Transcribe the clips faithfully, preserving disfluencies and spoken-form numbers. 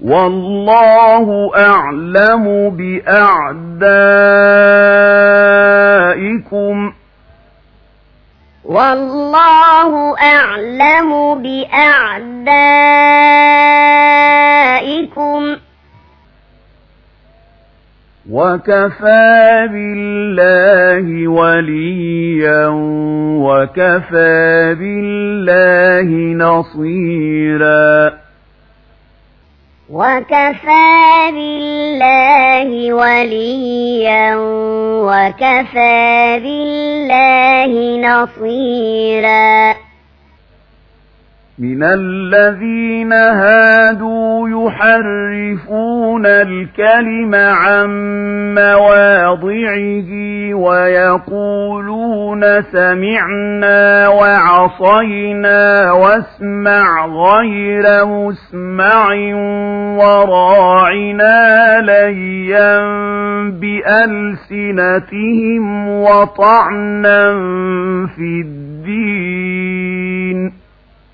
والله أعلم بأعدائكم والله أعلم بأعدائكم وكفى بالله وليا وكفى بالله نصيرا وكفى بالله وليا وكفى بالله نصيرا من الذين هادوا يحرفون الكلم عن مواضعه ويقولون سمعنا وعصينا واسمع غير مسمع وراعنا ليا بألسنتهم وطعنا في الدين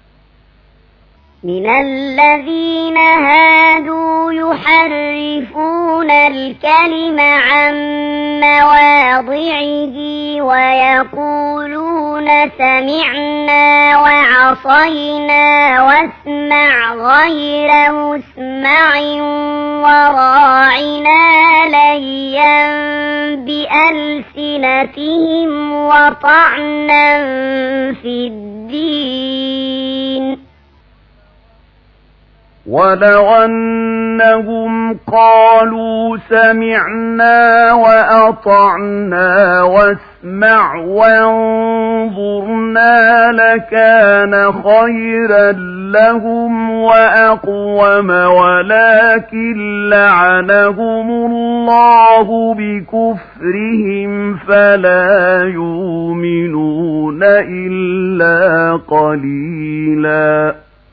من الذين هادوا يحرفون الكلم عن مواضعه ويقولون سمعنا وعصينا واسمع غير مسمع وراعنا ليا بألسنتهم وطعنا في الدين ولو أنهم قالوا سمعنا وأطعنا واسمع وانظرنا لكان خيرا لهم وأقوم ولكن لعنهم الله بكفرهم فلا يؤمنون إلا قليلا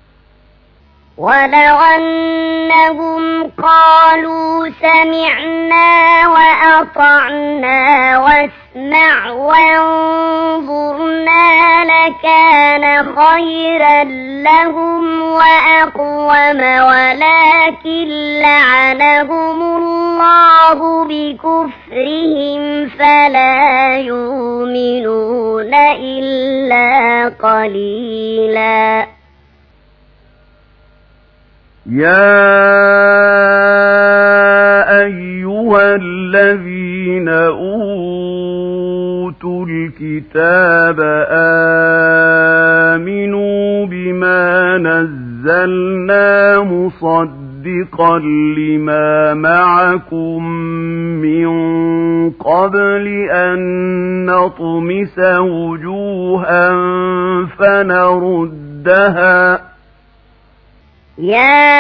ولو أنهم قالوا سمعنا وأطعنا واسمع وانظرنا لكان خيرا لهم وأقوم ولكن لعنهم الله بكفرهم فلا يؤمنون إلا قليلا يا أيها الذين أوتوا الكتاب آمنوا بما نزلنا مصدقا لما معكم من قبل أن نطمس وجوها فنردها يا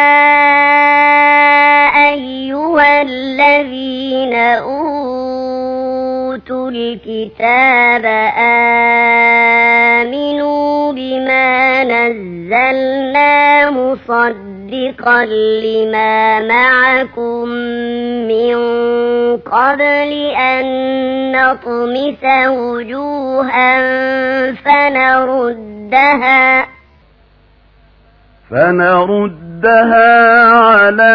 أيها الذين أوتوا الكتاب آمنوا بما نزلنا مصدقا لما معكم من قبل أن نطمس وجوها فنردها فنردها على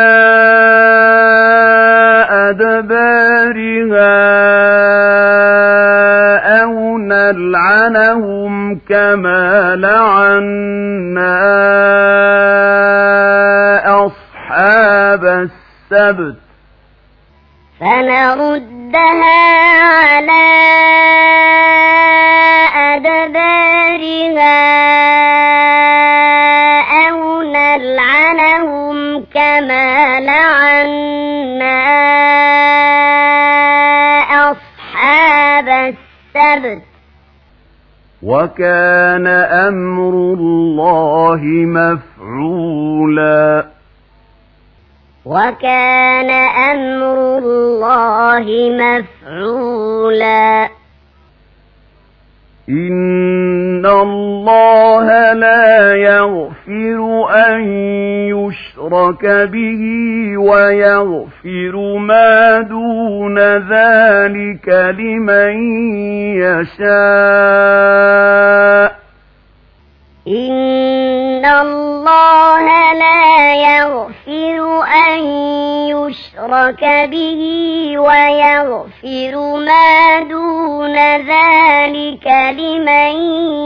أدبارها أو نلعنهم كما لعنا أصحاب السبت فنردها على أدبارها أو نلعنهم كما لعنا أصحاب السبت وكان أمر الله مفعولا وكان أمر الله مفعولا إن الله لا يغفر أن يشرك به ويغفر ما دون ذلك لمن يشاء إن الله الله لا يغفر أن يشرك به ويغفر ما دون ذلك لمن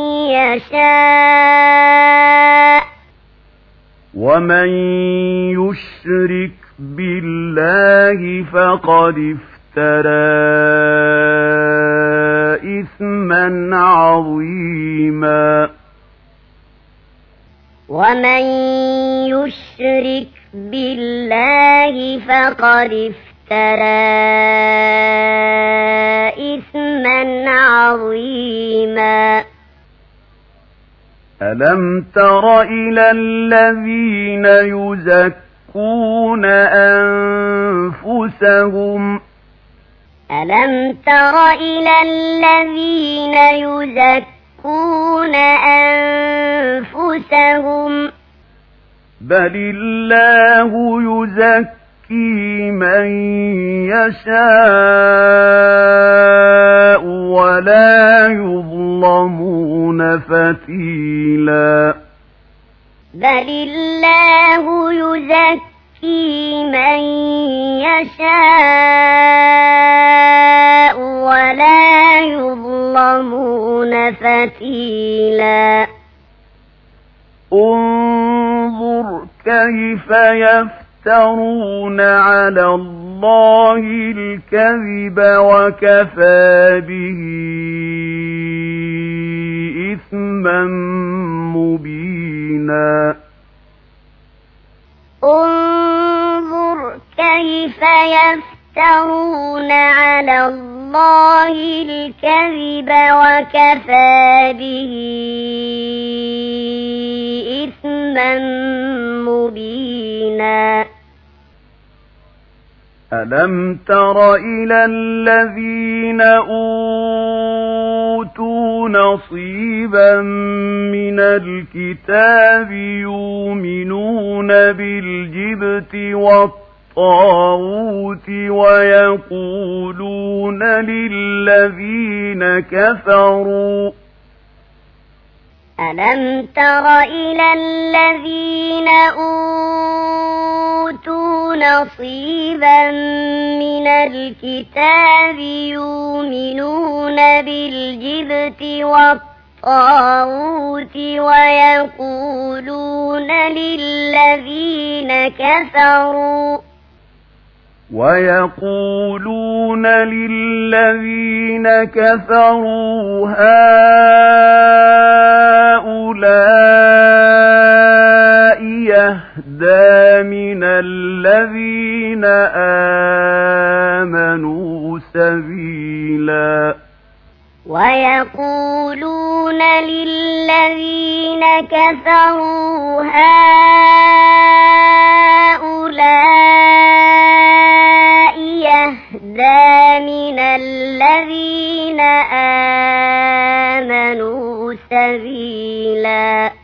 يشاء ومن يشرك بالله فقد افترى إثما عظيما ومن يشرك بالله فقد افترى إثما عظيما ألم تر إلى الذين يزكون أنفسهم ألم تر إلى الذين يزكون أنفسهم بل الله يزكي من يشاء ولا يظلمون فتيلا بل الله يزكي من يشاء ولا يظلمون فتيلا انظر كيف يفترون على الله الكذب وكفى به إثما مبينا انظر كيف يفترون على الله الكذب وكفى به إثما مبينا ألم تر إلى الذين أوتوا نصيبا من الكتاب يؤمنون بالجبت والطاغوت ويقولون للذين كفروا ألم تر إلى الذين أوتوا نصيبا من الكتاب يؤمنون بالجبت والطاغوت ويقولون للذين كفروا ويقولون للذين كفروا هؤلاء يهدى من الذين آمنوا سبيلا ويقولون للذين كفروا هؤلاء يهدى من الذين آمنوا سبيلا